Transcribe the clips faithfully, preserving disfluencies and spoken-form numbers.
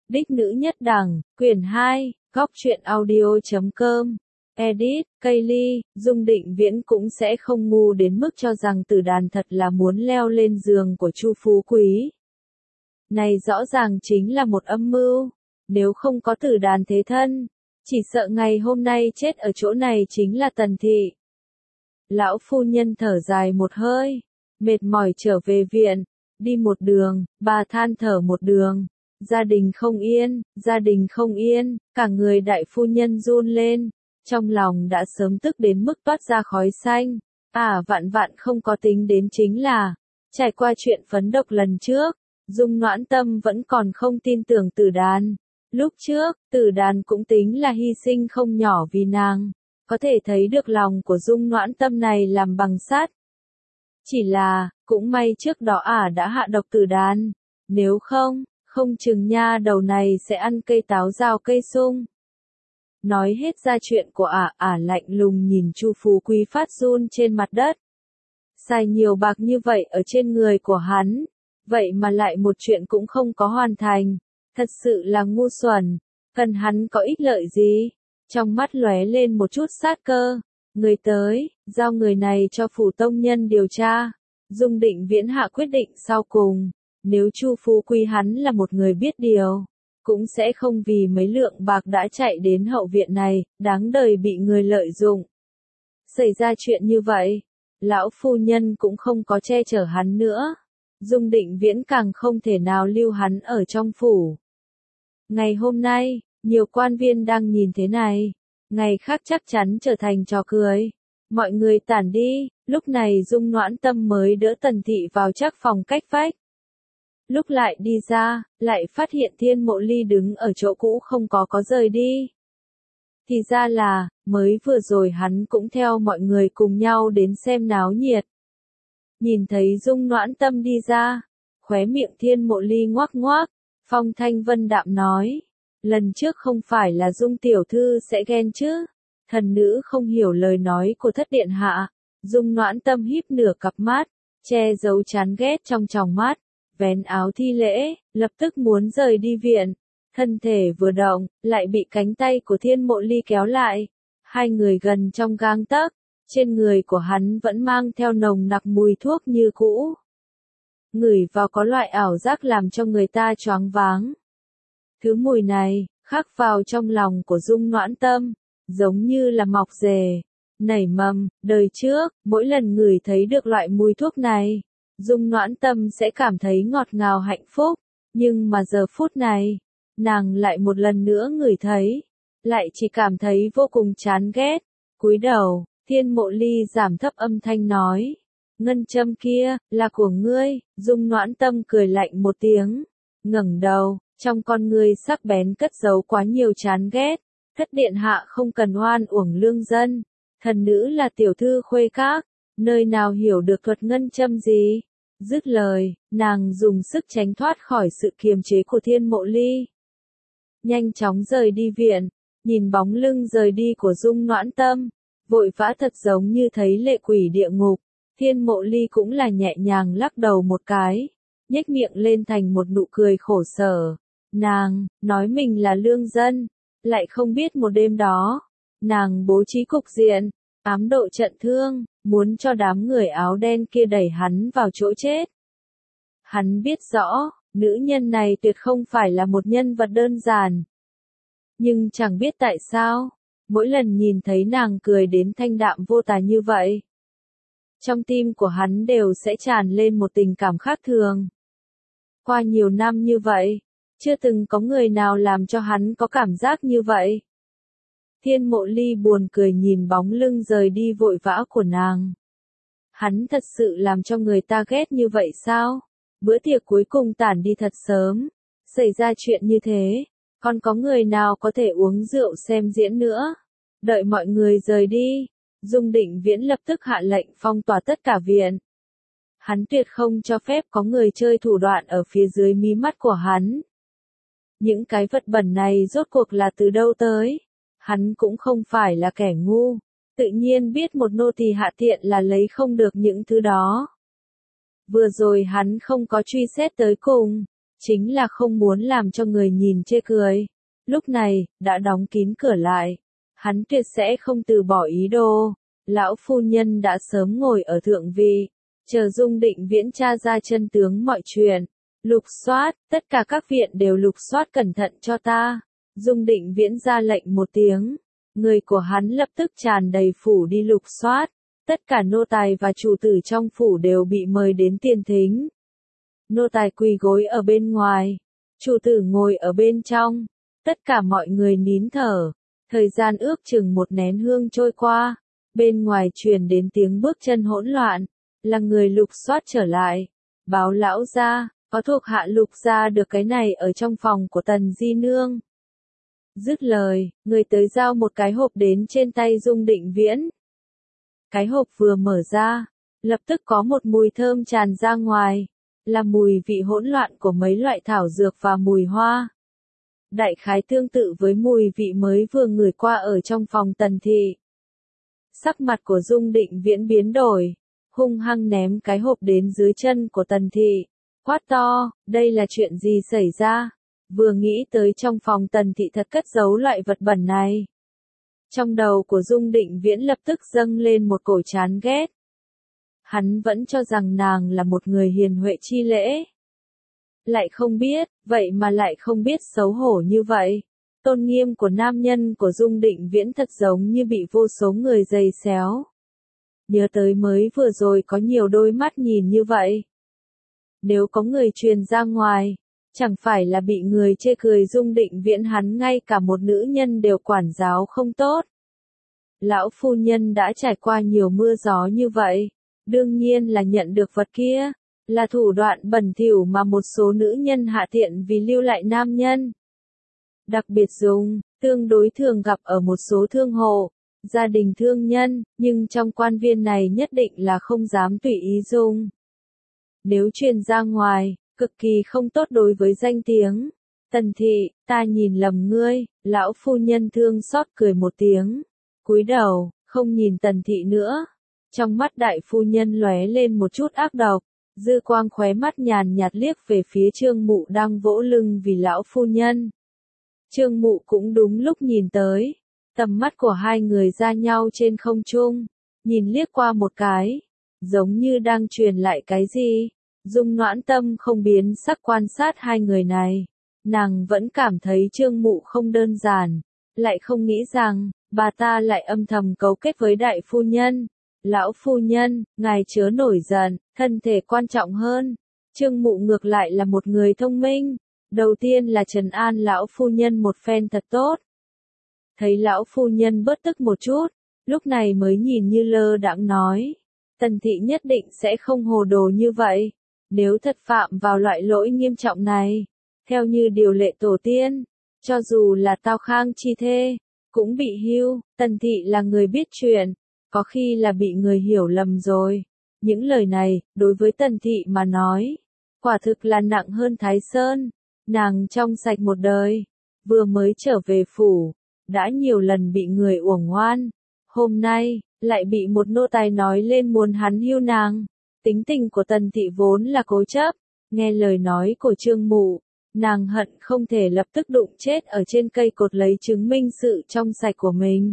Đích nữ nhất đẳng, quyển hai, góc truyện audio.com. Edit, Kaylee, Dung Định Viễn cũng sẽ không ngu đến mức cho rằng Tử Đàn thật là muốn leo lên giường của Chu Phú Quý. Này rõ ràng chính là một âm mưu. Nếu không có Tử Đàn thế thân, chỉ sợ ngày hôm nay chết ở chỗ này chính là Tần Thị. Lão phu nhân thở dài một hơi, mệt mỏi trở về viện, đi một đường, bà than thở một đường. Gia đình không yên, gia đình không yên, cả người đại phu nhân run lên, trong lòng đã sớm tức đến mức toát ra khói xanh. À vạn vạn không có tính đến chính là, trải qua chuyện phấn độc lần trước, Dung Noãn Tâm vẫn còn không tin tưởng Tử Đàn. Lúc trước, Tử Đàn cũng tính là hy sinh không nhỏ vì nàng, có thể thấy được lòng của Dung Noãn Tâm này làm bằng sắt. Chỉ là, cũng may trước đó ả đã hạ độc Tử Đàn, nếu không, không chừng nha đầu này sẽ ăn cây táo rào cây sung. Nói hết ra chuyện của ả, ả lạnh lùng nhìn Chu Phú Quý phát run trên mặt đất. Xài nhiều bạc như vậy ở trên người của hắn, vậy mà lại một chuyện cũng không có hoàn thành, thật sự là ngu xuẩn, cần hắn có ích lợi gì? Trong mắt lóe lên một chút sát cơ, người tới, giao người này cho phủ tông nhân điều tra. Dung Định Viễn hạ quyết định sau cùng. Nếu Chu Phú Quý hắn là một người biết điều, cũng sẽ không vì mấy lượng bạc đã chạy đến hậu viện này, đáng đời bị người lợi dụng. Xảy ra chuyện như vậy, lão phu nhân cũng không có che chở hắn nữa. Dung Định Viễn càng không thể nào lưu hắn ở trong phủ. Ngày hôm nay, nhiều quan viên đang nhìn thế này, ngày khác chắc chắn trở thành trò cười. Mọi người tản đi, lúc này Dung Noãn Tâm mới đỡ Tần Thị vào chắc phòng cách vách. Lúc lại đi ra, lại phát hiện Thiên Mộ Ly đứng ở chỗ cũ không có có rời đi. Thì ra là, mới vừa rồi hắn cũng theo mọi người cùng nhau đến xem náo nhiệt. Nhìn thấy Dung Noãn Tâm đi ra, khóe miệng Thiên Mộ Ly ngoác ngoác, phong thanh vân đạm nói. Lần trước không phải là Dung tiểu thư sẽ ghen chứ, thần nữ không hiểu lời nói của thất điện hạ. Dung Noãn Tâm híp nửa cặp mắt, che giấu chán ghét trong tròng mắt. Vén áo thi lễ, lập tức muốn rời đi viện. Thân thể vừa động, lại bị cánh tay của Thiên Mộ Ly kéo lại. Hai người gần trong gang tấc, trên người của hắn vẫn mang theo nồng nặc mùi thuốc như cũ. Ngửi vào có loại ảo giác làm cho người ta choáng váng. Thứ mùi này, khắc vào trong lòng của Dung Noãn Tâm, giống như là mọc rể, nảy mầm. Đời trước, mỗi lần ngửi thấy được loại mùi thuốc này, Dung Noãn Tâm sẽ cảm thấy ngọt ngào hạnh phúc, nhưng mà giờ phút này, nàng lại một lần nữa ngửi thấy, lại chỉ cảm thấy vô cùng chán ghét. Cúi đầu, Thiên Mộ Ly giảm thấp âm thanh nói, ngân châm kia, là của ngươi. Dung Noãn Tâm cười lạnh một tiếng, ngẩng đầu, trong con ngươi sắc bén cất giấu quá nhiều chán ghét. Thất điện hạ không cần oan uổng lương dân, thần nữ là tiểu thư khuê các, nơi nào hiểu được thuật ngân châm gì. Dứt lời, nàng dùng sức tránh thoát khỏi sự kiềm chế của Thiên Mộ Ly. Nhanh chóng rời đi viện, nhìn bóng lưng rời đi của Dung Noãn Tâm, vội vã thật giống như thấy lệ quỷ địa ngục. Thiên Mộ Ly cũng là nhẹ nhàng lắc đầu một cái, nhếch miệng lên thành một nụ cười khổ sở. Nàng, nói mình là lương dân, lại không biết một đêm đó, nàng bố trí cục diện, ám độ trận thương, muốn cho đám người áo đen kia đẩy hắn vào chỗ chết. Hắn biết rõ, nữ nhân này tuyệt không phải là một nhân vật đơn giản. Nhưng chẳng biết tại sao, mỗi lần nhìn thấy nàng cười đến thanh đạm vô tà như vậy, trong tim của hắn đều sẽ tràn lên một tình cảm khác thường. Qua nhiều năm như vậy, chưa từng có người nào làm cho hắn có cảm giác như vậy. Thiên Mộ Ly buồn cười nhìn bóng lưng rời đi vội vã của nàng. Hắn thật sự làm cho người ta ghét như vậy sao? Bữa tiệc cuối cùng tản đi thật sớm. Xảy ra chuyện như thế, còn có người nào có thể uống rượu xem diễn nữa? Đợi mọi người rời đi, Dung Định Viễn lập tức hạ lệnh phong tỏa tất cả viện. Hắn tuyệt không cho phép có người chơi thủ đoạn ở phía dưới mí mắt của hắn. Những cái vật bẩn này rốt cuộc là từ đâu tới? Hắn cũng không phải là kẻ ngu, tự nhiên biết một nô tỳ hạ tiện là lấy không được những thứ đó. Vừa rồi hắn không có truy xét tới cùng, chính là không muốn làm cho người nhìn chê cười. Lúc này, đã đóng kín cửa lại. Hắn tuyệt sẽ không từ bỏ ý đồ. Lão phu nhân đã sớm ngồi ở thượng vị, chờ Dung Định Viễn tra ra chân tướng mọi chuyện. Lục soát, tất cả các viện đều lục soát cẩn thận cho ta. Dung Định Viễn ra lệnh một tiếng. Người của hắn lập tức tràn đầy phủ đi lục soát. Tất cả nô tài và chủ tử trong phủ đều bị mời đến tiền thính. Nô tài quỳ gối ở bên ngoài. Chủ tử ngồi ở bên trong. Tất cả mọi người nín thở. Thời gian ước chừng một nén hương trôi qua. Bên ngoài truyền đến tiếng bước chân hỗn loạn. Là người lục soát trở lại. Báo lão gia, có thuộc hạ lục gia được cái này ở trong phòng của Tần Di Nương. Dứt lời, người tới giao một cái hộp đến trên tay Dung Định Viễn. Cái hộp vừa mở ra, lập tức có một mùi thơm tràn ra ngoài. Là mùi vị hỗn loạn của mấy loại thảo dược và mùi hoa. Đại khái tương tự với mùi vị mới vừa ngửi qua ở trong phòng Tần thị. Sắc mặt của Dung Định Viễn biến đổi, hung hăng ném cái hộp đến dưới chân của Tần thị, quát to, đây là chuyện gì xảy ra? Vừa nghĩ tới trong phòng Tần thị thật cất giấu loại vật bẩn này. Trong đầu của Dung Định Viễn lập tức dâng lên một cổ chán ghét. Hắn vẫn cho rằng nàng là một người hiền huệ chi lễ. Lại không biết, vậy mà lại không biết xấu hổ như vậy. Tôn nghiêm của nam nhân của Dung Định Viễn thật giống như bị vô số người giày xéo. Nhớ tới mới vừa rồi có nhiều đôi mắt nhìn như vậy. Nếu có người truyền ra ngoài, chẳng phải là bị người chê cười Dung Định Viễn hắn ngay cả một nữ nhân đều quản giáo không tốt. Lão phu nhân đã trải qua nhiều mưa gió như vậy, đương nhiên là nhận được vật kia, là thủ đoạn bẩn thỉu mà một số nữ nhân hạ tiện vì lưu lại nam nhân. Đặc biệt dùng, tương đối thường gặp ở một số thương hộ, gia đình thương nhân, nhưng trong quan viên này nhất định là không dám tùy ý dùng. Nếu truyền ra ngoài, cực kỳ không tốt đối với danh tiếng. Tần thị, ta nhìn lầm ngươi, lão phu nhân thương xót cười một tiếng. Cúi đầu, không nhìn Tần thị nữa. Trong mắt đại phu nhân lóe lên một chút ác độc, dư quang khóe mắt nhàn nhạt liếc về phía Trương Mụ đang vỗ lưng vì lão phu nhân. Trương Mụ cũng đúng lúc nhìn tới, tầm mắt của hai người ra nhau trên không trung, nhìn liếc qua một cái, giống như đang truyền lại cái gì. Dung Noãn Tâm không biến sắc quan sát hai người này, nàng vẫn cảm thấy Trương Mụ không đơn giản, lại không nghĩ rằng, bà ta lại âm thầm cấu kết với đại phu nhân. Lão phu nhân, ngài chớ nổi giận, thân thể quan trọng hơn. Trương Mụ ngược lại là một người thông minh. Đầu tiên là trấn an lão phu nhân một phen thật tốt. Thấy lão phu nhân bớt tức một chút, lúc này mới nhìn như lơ đãng nói. Tần thị nhất định sẽ không hồ đồ như vậy. Nếu thật phạm vào loại lỗi nghiêm trọng này, theo như điều lệ tổ tiên, cho dù là Tao Khang chi thê, cũng bị hưu. Tần thị là người biết chuyện, có khi là bị người hiểu lầm rồi. Những lời này, đối với Tần thị mà nói, quả thực là nặng hơn Thái Sơn. Nàng trong sạch một đời, vừa mới trở về phủ, đã nhiều lần bị người uổng oan. Hôm nay, lại bị một nô tài nói lên muốn hắn hưu nàng. Tính tình của Tần thị vốn là cố chấp, nghe lời nói của Trương Mụ, nàng hận không thể lập tức đụng chết ở trên cây cột lấy chứng minh sự trong sạch của mình.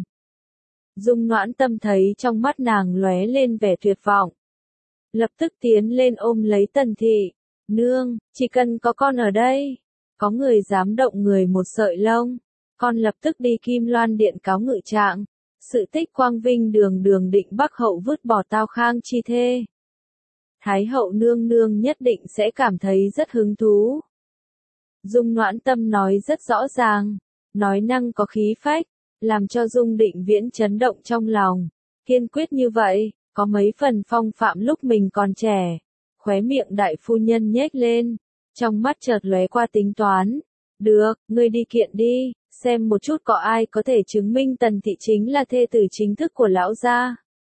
Dung Noãn Tâm thấy trong mắt nàng lóe lên vẻ tuyệt vọng. Lập tức tiến lên ôm lấy Tần thị. Nương, chỉ cần có con ở đây, có người dám động người một sợi lông, con lập tức đi Kim Loan Điện cáo ngự trạng. Sự tích Quang Vinh đường đường định Bắc hậu vứt bỏ Tao Khang chi thê. Thái hậu nương nương nhất định sẽ cảm thấy rất hứng thú. Dung Noãn Tâm nói rất rõ ràng, nói năng có khí phách, làm cho Dung Định Viễn chấn động trong lòng. Kiên quyết như vậy, có mấy phần phong phạm lúc mình còn trẻ. Khóe miệng đại phu nhân nhếch lên, trong mắt chợt lóe qua tính toán. Được, ngươi đi kiện đi, xem một chút có ai có thể chứng minh Tần thị chính là thê tử chính thức của lão gia.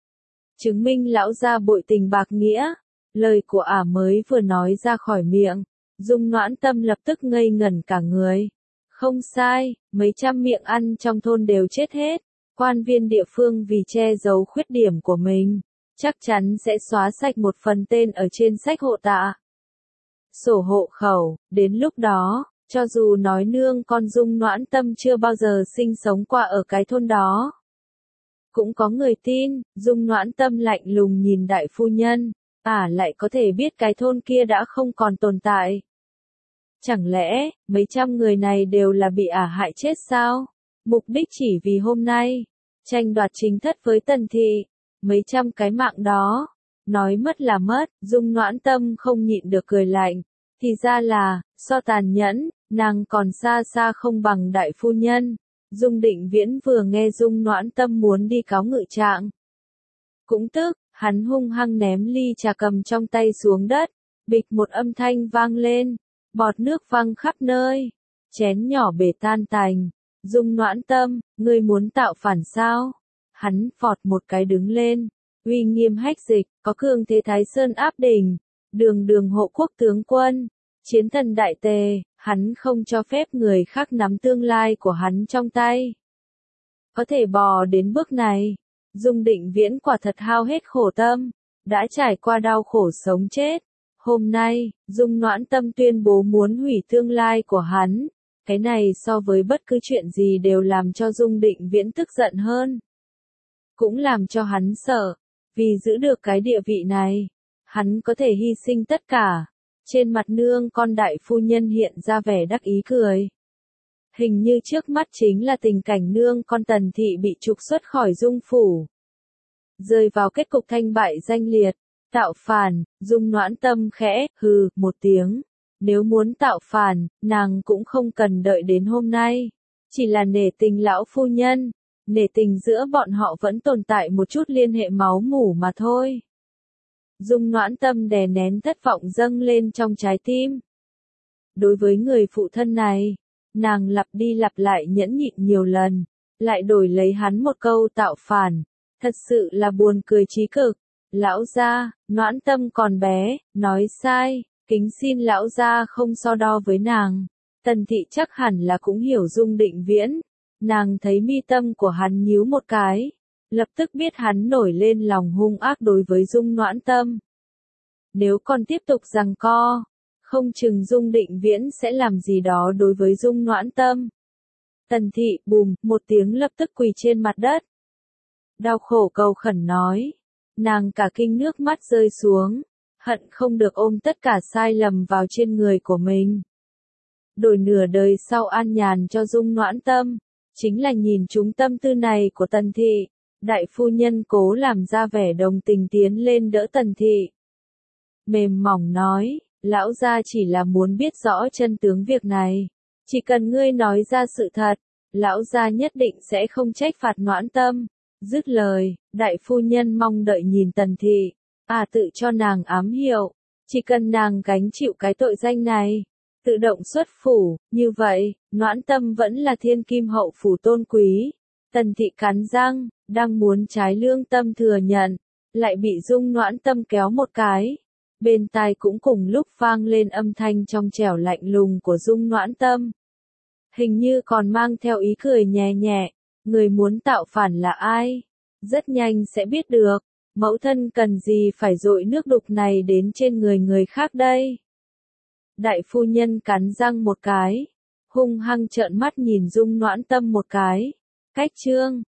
Chứng minh lão gia bội tình bạc nghĩa. Lời của ả mới vừa nói ra khỏi miệng, Dung Noãn Tâm lập tức ngây ngẩn cả người. Không sai, mấy trăm miệng ăn trong thôn đều chết hết. Quan viên địa phương vì che giấu khuyết điểm của mình, chắc chắn sẽ xóa sạch một phần tên ở trên sách hộ tạ. sổ hộ khẩu, đến lúc đó, cho dù nói nương con Dung Noãn Tâm chưa bao giờ sinh sống qua ở cái thôn đó. Cũng có người tin, Dung Noãn Tâm lạnh lùng nhìn đại phu nhân, ả lại có thể biết cái thôn kia đã không còn tồn tại. Chẳng lẽ, mấy trăm người này đều là bị ả hại chết sao? Mục đích chỉ vì hôm nay, tranh đoạt chính thất với Tần Thị, mấy trăm cái mạng đó, nói mất là mất, Dung Noãn Tâm không nhịn được cười lạnh, thì ra là, so tàn nhẫn, nàng còn xa xa không bằng đại phu nhân. Dung Định Viễn vừa nghe Dung Noãn Tâm muốn đi cáo ngự trạng. Cũng tức, hắn hung hăng ném ly trà cầm trong tay xuống đất, bịch một âm thanh vang lên, bọt nước văng khắp nơi, chén nhỏ bể tan tành. Dung Noãn Tâm, ngươi muốn tạo phản sao? Hắn phọt một cái đứng lên, uy nghiêm hách dịch, có cường thế Thái Sơn áp đỉnh, đường đường hộ quốc tướng quân, chiến thần đại tề, hắn không cho phép người khác nắm tương lai của hắn trong tay. Có thể bò đến bước này, Dung Định Viễn quả thật hao hết khổ tâm, đã trải qua đau khổ sống chết. Hôm nay, Dung Noãn Tâm tuyên bố muốn hủy tương lai của hắn. Cái này so với bất cứ chuyện gì đều làm cho Dung Định Viễn tức giận hơn. Cũng làm cho hắn sợ, vì giữ được cái địa vị này, hắn có thể hy sinh tất cả. Trên mặt nương con đại phu nhân hiện ra vẻ đắc ý cười. Hình như trước mắt chính là tình cảnh nương con Tần Thị bị trục xuất khỏi Dung phủ. Rơi vào kết cục thanh bại danh liệt, tạo phản, Dung Noãn Tâm khẽ, hừ, một tiếng. Nếu muốn tạo phản, nàng cũng không cần đợi đến hôm nay. Chỉ là nể tình lão phu nhân, nể tình giữa bọn họ vẫn tồn tại một chút liên hệ máu mủ mà thôi. Dung Noãn Tâm đè nén thất vọng dâng lên trong trái tim. Đối với người phụ thân này, nàng lặp đi lặp lại nhẫn nhịn nhiều lần, lại đổi lấy hắn một câu tạo phản, thật sự là buồn cười chí cực. Lão gia, Noãn Tâm còn bé, nói sai, kính xin lão gia không so đo với nàng. Tần Thị chắc hẳn là cũng hiểu Dung Định Viễn, nàng thấy mi tâm của hắn nhíu một cái, lập tức biết hắn nổi lên lòng hung ác đối với Dung Noãn Tâm. Nếu còn tiếp tục giằng co, không chừng Dung Định Viễn sẽ làm gì đó đối với Dung Noãn Tâm. Tần Thị, bùm, một tiếng lập tức quỳ trên mặt đất. Đau khổ cầu khẩn nói, nàng cả kinh nước mắt rơi xuống, hận không được ôm tất cả sai lầm vào trên người của mình. Đổi nửa đời sau an nhàn cho Dung Noãn Tâm, chính là nhìn chúng tâm tư này của Tần Thị. Đại phu nhân cố làm ra vẻ đồng tình tiến lên đỡ Tần Thị. Mềm mỏng nói, lão gia chỉ là muốn biết rõ chân tướng việc này. Chỉ cần ngươi nói ra sự thật, lão gia nhất định sẽ không trách phạt Noãn Tâm. Dứt lời, đại phu nhân mong đợi nhìn Tần Thị, à tự cho nàng ám hiệu, chỉ cần nàng gánh chịu cái tội danh này, tự động xuất phủ, như vậy, Noãn Tâm vẫn là thiên kim hậu phủ tôn quý. Tần Thị cắn răng, đang muốn trái lương tâm thừa nhận, lại bị Dung Noãn Tâm kéo một cái. Bên tai cũng cùng lúc vang lên âm thanh trong trẻo lạnh lùng của Dung Noãn Tâm. Hình như còn mang theo ý cười nhẹ nhẹ, người muốn tạo phản là ai? Rất nhanh sẽ biết được, mẫu thân cần gì phải dội nước đục này đến trên người người khác đây? Đại phu nhân cắn răng một cái, hung hăng trợn mắt nhìn Dung Noãn Tâm một cái. Cách chương